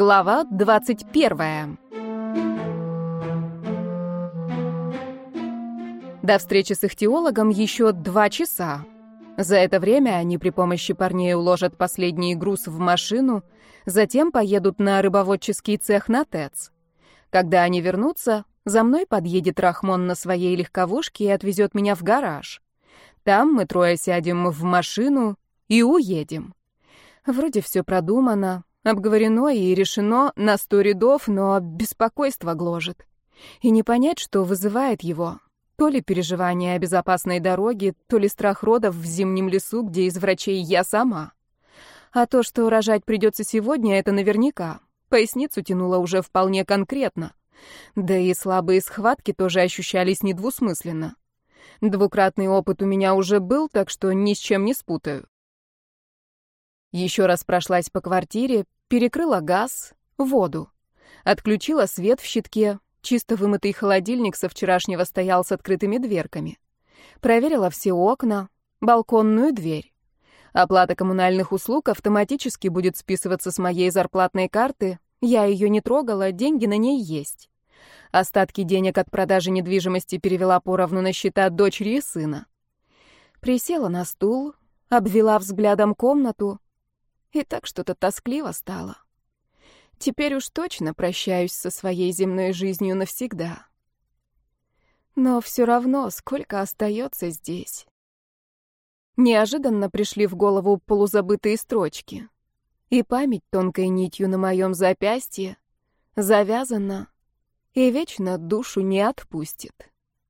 Глава 21. До встречи с ихтиологом еще 2 часа. За это время они при помощи парней уложат последний груз в машину, затем поедут на рыбоводческий цех на ТЭЦ. Когда они вернутся, за мной подъедет Рахмон на своей легковушке и отвезет меня в гараж. Там мы трое сядем в машину и уедем. Вроде все продумано, обговорено и решено на 100 рядов, но беспокойство гложет. И не понять, что вызывает его. То ли переживание о безопасной дороге, то ли страх родов в зимнем лесу, где из врачей я сама. А то, что рожать придется сегодня, это наверняка. Поясницу тянуло уже вполне конкретно. Да и слабые схватки тоже ощущались недвусмысленно. Двукратный опыт у меня уже был, так что ни с чем не спутаю. Еще раз прошлась по квартире, перекрыла газ, воду. Отключила свет в щитке, чисто вымытый холодильник со вчерашнего стоял с открытыми дверками. Проверила все окна, балконную дверь. Оплата коммунальных услуг автоматически будет списываться с моей зарплатной карты, я ее не трогала, деньги на ней есть. Остатки денег от продажи недвижимости перевела поровну на счета дочери и сына. Присела на стул, обвела взглядом комнату, и так что-то тоскливо стало. Теперь уж точно прощаюсь со своей земной жизнью навсегда. Но все равно, сколько остается здесь. Неожиданно пришли в голову полузабытые строчки. И память тонкой нитью на моем запястье завязана и вечно душу не отпустит.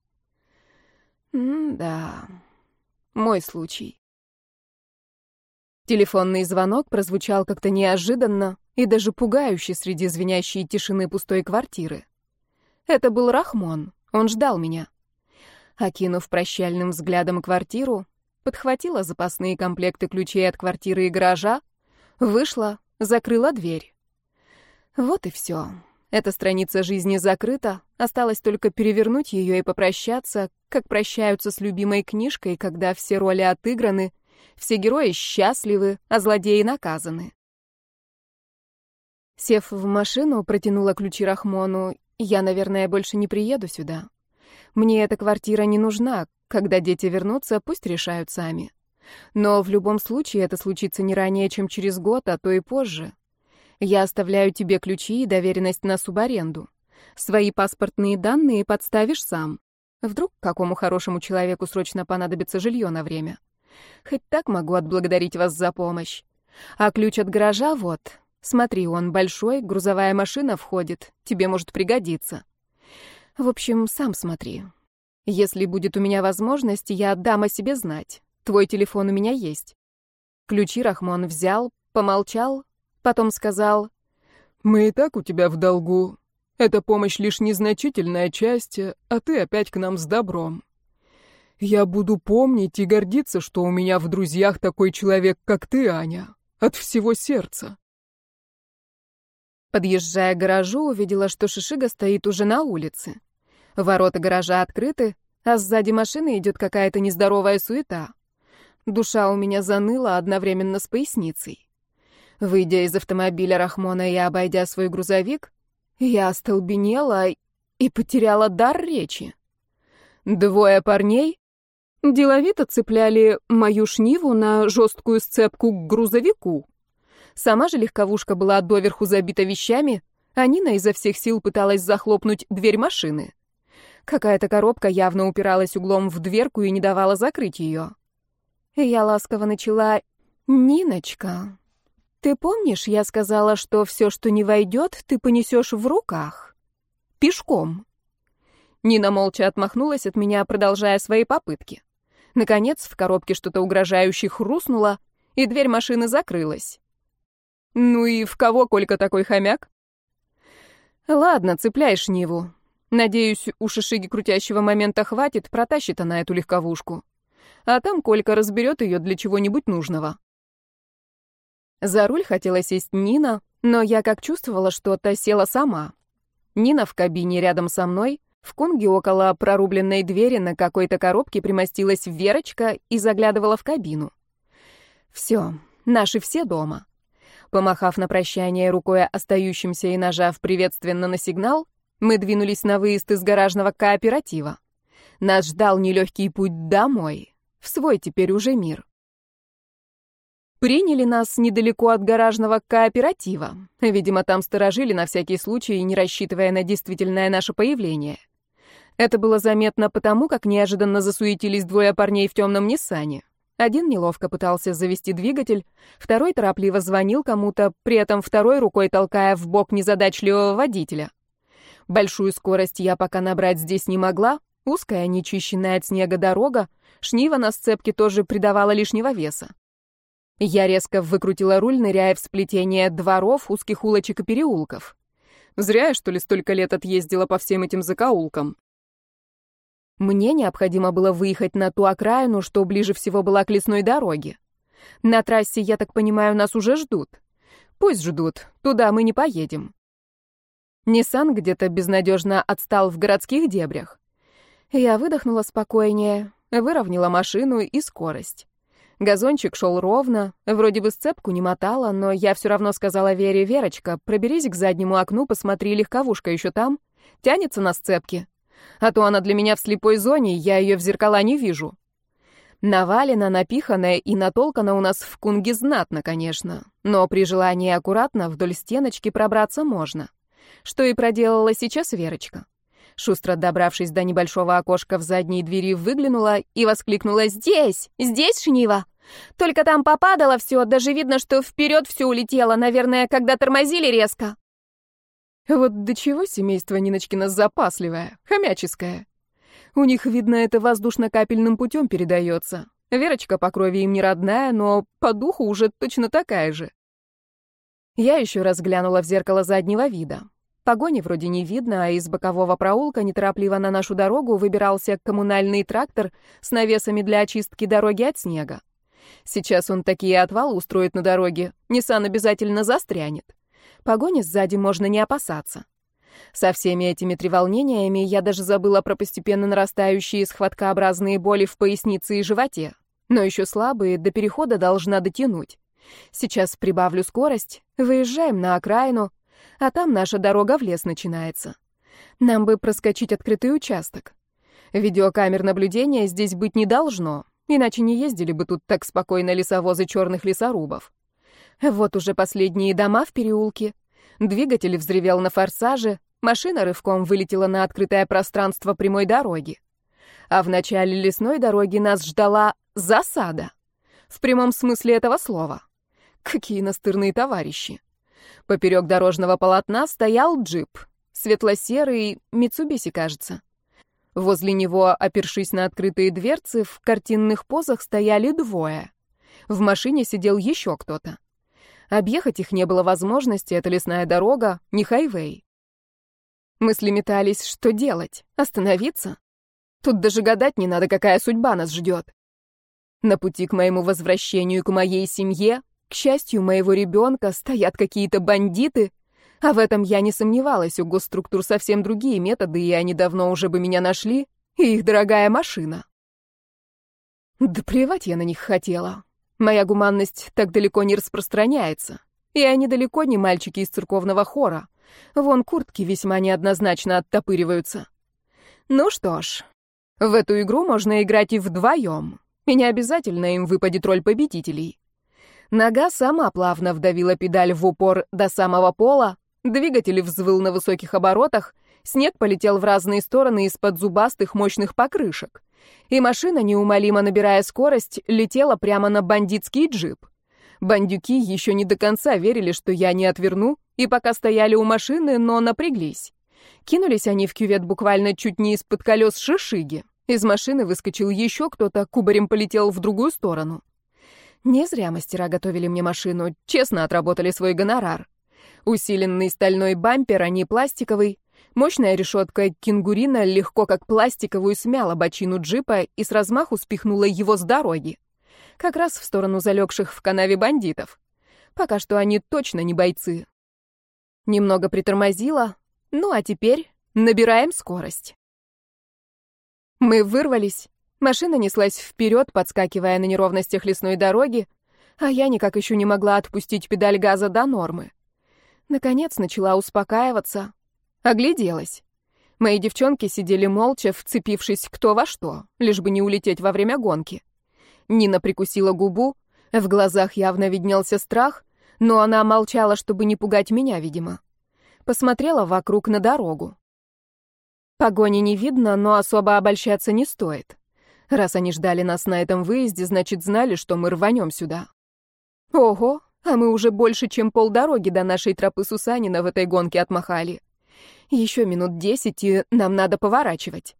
Да, мой случай. Телефонный звонок прозвучал как-то неожиданно и даже пугающе среди звенящей тишины пустой квартиры. Это был Рахмон, он ждал меня. Окинув прощальным взглядом квартиру, подхватила запасные комплекты ключей от квартиры и гаража, вышла, закрыла дверь. Вот и все. Эта страница жизни закрыта, осталось только перевернуть ее и попрощаться, как прощаются с любимой книжкой, когда все роли отыграны, все герои счастливы, а злодеи наказаны. Сев в машину, протянула ключи Рахмону. Я, наверное, больше не приеду сюда. Мне эта квартира не нужна. Когда дети вернутся, пусть решают сами. Но в любом случае это случится не ранее, чем через год, а то и позже. Я оставляю тебе ключи и доверенность на субаренду. Свои паспортные данные подставишь сам. Вдруг какому хорошему человеку срочно понадобится жилье на время. Хоть так могу отблагодарить вас за помощь. А ключ от гаража вот. Смотри, он большой, грузовая машина входит. Тебе может пригодиться. В общем, сам смотри. Если будет у меня возможность, я дам о себе знать. Твой телефон у меня есть. Ключи Рахмон взял, помолчал, потом сказал: «Мы и так у тебя в долгу. Эта помощь лишь незначительная часть, а ты опять к нам с добром. Я буду помнить и гордиться, что у меня в друзьях такой человек, как ты, Аня. От всего сердца». Подъезжая к гаражу, увидела, что Шишига стоит уже на улице. Ворота гаража открыты, а сзади машины идет какая-то нездоровая суета. Душа у меня заныла одновременно с поясницей. Выйдя из автомобиля Рахмона и обойдя свой грузовик, я остолбенела и потеряла дар речи. 2 парней деловито цепляли мою шниву на жесткую сцепку к грузовику. Сама же легковушка была доверху забита вещами, а Нина изо всех сил пыталась захлопнуть дверь машины. Какая-то коробка явно упиралась углом в дверку и не давала закрыть ее. Я ласково начала: «Ниночка, ты помнишь, я сказала, что все, что не войдет, ты понесешь в руках? Пешком». Нина молча отмахнулась от меня, продолжая свои попытки. Наконец, в коробке что-то угрожающе хрустнуло, и дверь машины закрылась. Ну и в кого Колька такой хомяк? Ладно, цепляй шниву. Надеюсь, у Шишиги крутящего момента хватит, протащит она эту легковушку. А там Колька разберет ее для чего-нибудь нужного. За руль хотела сесть Нина, но я как чувствовала, что та села сама. Нина в кабине рядом со мной, в кунге около прорубленной двери на какой-то коробке примостилась Верочка и заглядывала в кабину. Все, наши все дома. Помахав на прощание рукой остающимся и нажав приветственно на сигнал, мы двинулись на выезд из гаражного кооператива. Нас ждал нелегкий путь домой, в свой теперь уже мир. Приняли нас недалеко от гаражного кооператива. Видимо, там сторожили на всякий случай, не рассчитывая на действительное наше появление. Это было заметно потому, как неожиданно засуетились двое парней в темном Ниссане. Один неловко пытался завести двигатель, второй торопливо звонил кому-то, при этом второй рукой толкая в бок незадачливого водителя. Большую скорость я пока набрать здесь не могла, узкая, нечищенная от снега дорога, шнива на сцепке тоже придавала лишнего веса. Я резко выкрутила руль, ныряя в сплетение дворов, узких улочек и переулков. Зря я, что ли, столько лет отъездила по всем этим закоулкам. Мне необходимо было выехать на ту окраину, что ближе всего была к лесной дороге. На трассе, я так понимаю, нас уже ждут. Пусть ждут, туда мы не поедем. Ниссан где-то безнадежно отстал в городских дебрях. Я выдохнула спокойнее, выровняла машину и скорость. Газончик шел ровно, вроде бы сцепку не мотала, но я все равно сказала Вере: «Верочка, проберись к заднему окну, посмотри, легковушка еще там, тянется на сцепке. А то она для меня в слепой зоне, я ее в зеркала не вижу». Навалена, напиханная и натолкана у нас в Кунге знатно, конечно, но при желании аккуратно вдоль стеночки пробраться можно. Что и проделала сейчас Верочка. Шустро добравшись до небольшого окошка в задней двери, выглянула и воскликнула: «Здесь! Здесь шнива! Только там попадало все, даже видно, что вперед все улетело, наверное, когда тормозили резко». Вот до чего семейство Ниночкино запасливое, хомяческое. У них, видно, это воздушно-капельным путем передается. Верочка по крови им не родная, но по духу уже точно такая же. Я еще раз глянула в зеркало заднего вида. Погони вроде не видно, а из бокового проулка неторопливо на нашу дорогу выбирался коммунальный трактор с навесами для очистки дороги от снега. Сейчас он такие отвалы устроит на дороге, Ниссан обязательно застрянет. Погони сзади можно не опасаться. Со всеми этими треволнениями я даже забыла про постепенно нарастающие схваткообразные боли в пояснице и животе. Но еще слабые, до перехода должна дотянуть. Сейчас прибавлю скорость, выезжаем на окраину, а там наша дорога в лес начинается. Нам бы проскочить открытый участок. Видеокамер наблюдения здесь быть не должно, иначе не ездили бы тут так спокойно лесовозы черных лесорубов. Вот уже последние дома в переулке. Двигатель взревел на форсаже, машина рывком вылетела на открытое пространство прямой дороги. А в начале лесной дороги нас ждала засада. В прямом смысле этого слова. Какие настырные товарищи. Поперек дорожного полотна стоял джип. Светло-серый, Митсубиси, кажется. Возле него, опершись на открытые дверцы, в картинных позах стояли двое. В машине сидел еще кто-то. Объехать их не было возможности, это лесная дорога, не хайвей. Мысли метались, что делать? Остановиться? Тут даже гадать не надо, какая судьба нас ждет. На пути к моему возвращению и к моей семье, к счастью моего ребенка, стоят какие-то бандиты, а в этом я не сомневалась, у госструктур совсем другие методы, и они давно уже бы меня нашли, и их дорогая машина. Да плевать я на них хотела. Моя гуманность так далеко не распространяется. И они далеко не мальчики из церковного хора. Вон куртки весьма неоднозначно оттопыриваются. Ну что ж, в эту игру можно играть и вдвоем. И не обязательно им выпадет роль победителей. Нога сама плавно вдавила педаль в упор до самого пола, двигатель взвыл на высоких оборотах, снег полетел в разные стороны из-под зубастых мощных покрышек. И машина, неумолимо набирая скорость, летела прямо на бандитский джип. Бандюки еще не до конца верили, что я не отверну, и пока стояли у машины, но напряглись. Кинулись они в кювет буквально чуть не из-под колес шишиги. Из машины выскочил еще кто-то, кубарем полетел в другую сторону. Не зря мастера готовили мне машину, честно отработали свой гонорар. Усиленный стальной бампер, а не пластиковый. Мощная решетка кенгурина легко как пластиковую смяла бочину джипа и с размаху спихнула его с дороги. Как раз в сторону залегших в канаве бандитов. Пока что они точно не бойцы. Немного притормозила, ну а теперь набираем скорость. Мы вырвались. Машина неслась вперед, подскакивая на неровностях лесной дороги, а я никак еще не могла отпустить педаль газа до нормы. Наконец начала успокаиваться. Огляделась. Мои девчонки сидели молча, вцепившись кто во что, лишь бы не улететь во время гонки. Нина прикусила губу, в глазах явно виднелся страх, но она молчала, чтобы не пугать меня, видимо. Посмотрела вокруг на дорогу. Погони не видно, но особо обольщаться не стоит. Раз они ждали нас на этом выезде, значит, знали, что мы рванем сюда. Ого, а мы уже больше, чем полдороги до нашей тропы Сусанина в этой гонке отмахали. Еще минут 10, и нам надо поворачивать.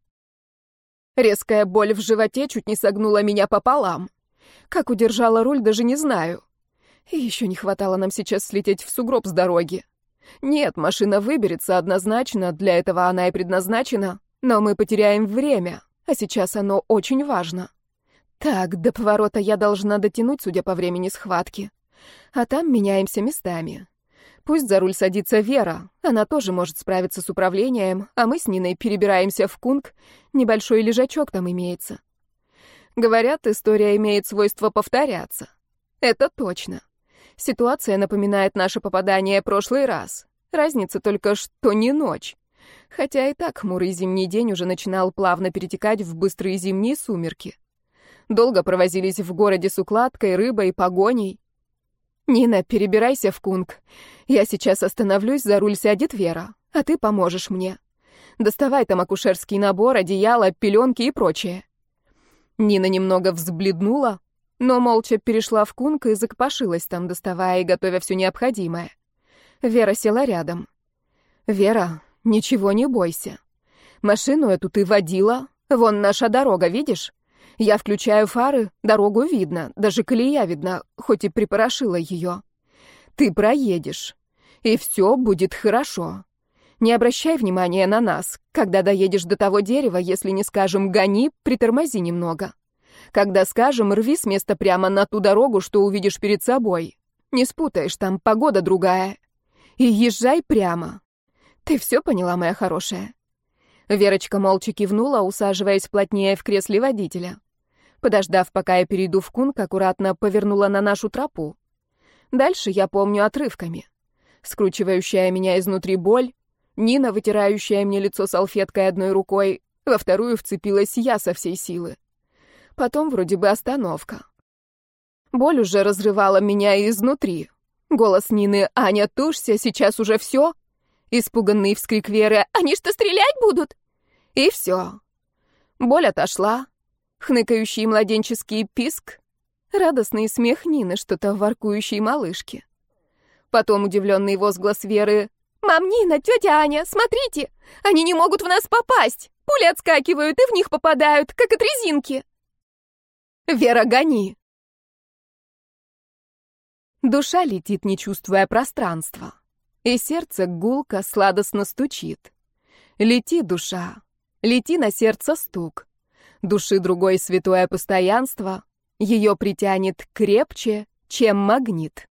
Резкая боль в животе чуть не согнула меня пополам. Как удержала руль, даже не знаю. И еще не хватало нам сейчас слететь в сугроб с дороги. Нет, машина выберется однозначно, для этого она и предназначена, но мы потеряем время, а сейчас оно очень важно. Так, до поворота я должна дотянуть, судя по времени схватки. А там меняемся местами. Пусть за руль садится Вера, она тоже может справиться с управлением, а мы с Ниной перебираемся в Кунг, небольшой лежачок там имеется. Говорят, история имеет свойство повторяться. Это точно. Ситуация напоминает наше попадание прошлый раз. Разница только, что не ночь. Хотя и так хмурый зимний день уже начинал плавно перетекать в быстрые зимние сумерки. Долго провозились в городе с укладкой, рыбой, погоней. «Нина, перебирайся в Кунг. Я сейчас остановлюсь, за руль сядет Вера, а ты поможешь мне. Доставай там акушерский набор, одеяло, пеленки и прочее». Нина немного взбледнула, но молча перешла в Кунг и закопошилась там, доставая и готовя все необходимое. Вера села рядом. «Вера, ничего не бойся. Машину эту ты водила. Вон наша дорога, видишь? Я включаю фары, дорогу видно, даже колея видна, хоть и припорошила ее. Ты проедешь, и все будет хорошо. Не обращай внимания на нас. Когда доедешь до того дерева, если не скажем «гони», притормози немного. Когда скажем, рви с места прямо на ту дорогу, что увидишь перед собой. Не спутаешь, там погода другая. И езжай прямо. Ты все поняла, моя хорошая?» Верочка молча кивнула, усаживаясь плотнее в кресле водителя. Подождав, пока я перейду в Кунг, аккуратно повернула на нашу тропу. Дальше я помню отрывками. Скручивающая меня изнутри боль, Нина, вытирающая мне лицо салфеткой одной рукой, во вторую вцепилась я со всей силы. Потом вроде бы остановка. Боль уже разрывала меня изнутри. Голос Нины: «Аня, тушься, сейчас уже все». Испуганный вскрик Веры: «Они что, стрелять будут?» И все. Боль отошла. Хныкающий младенческий писк. Радостный смех Нины, что-то воркующей малышки. Потом удивленный возглас Веры: «Мам, Нина, тетя Аня, смотрите! Они не могут в нас попасть! Пули отскакивают и в них попадают, как от резинки!» «Вера, гони!» Душа летит, не чувствуя пространства. И сердце гулко, сладостно стучит. Лети, душа, лети на сердце стук. Души другой святое постоянство, ее притянет крепче, чем магнит.